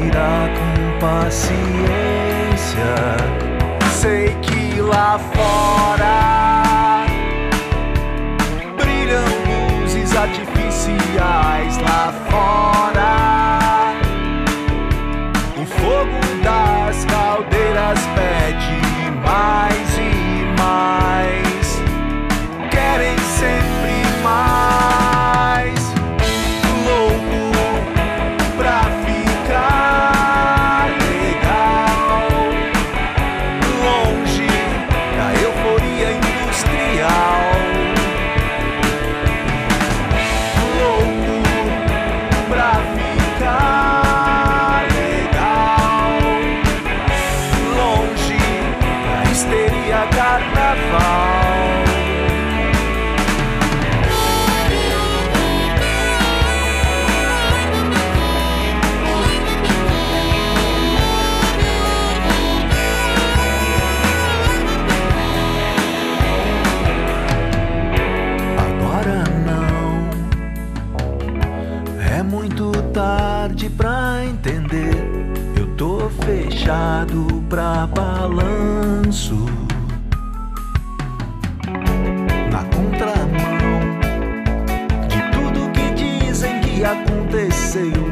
irá com paciência. Sei que lá fora brilham luzes artificiais. Lá fora o fogo das caldeiras pede mais e mais. Querem sempre mais. Louco pra ficar legal, longe da euforia industrial. Louco pra ficar legal, longe da histeria carnaval. É muito tarde pra entender. Eu tô fechado pra balanço, na contramão de tudo que dizem que aconteceu.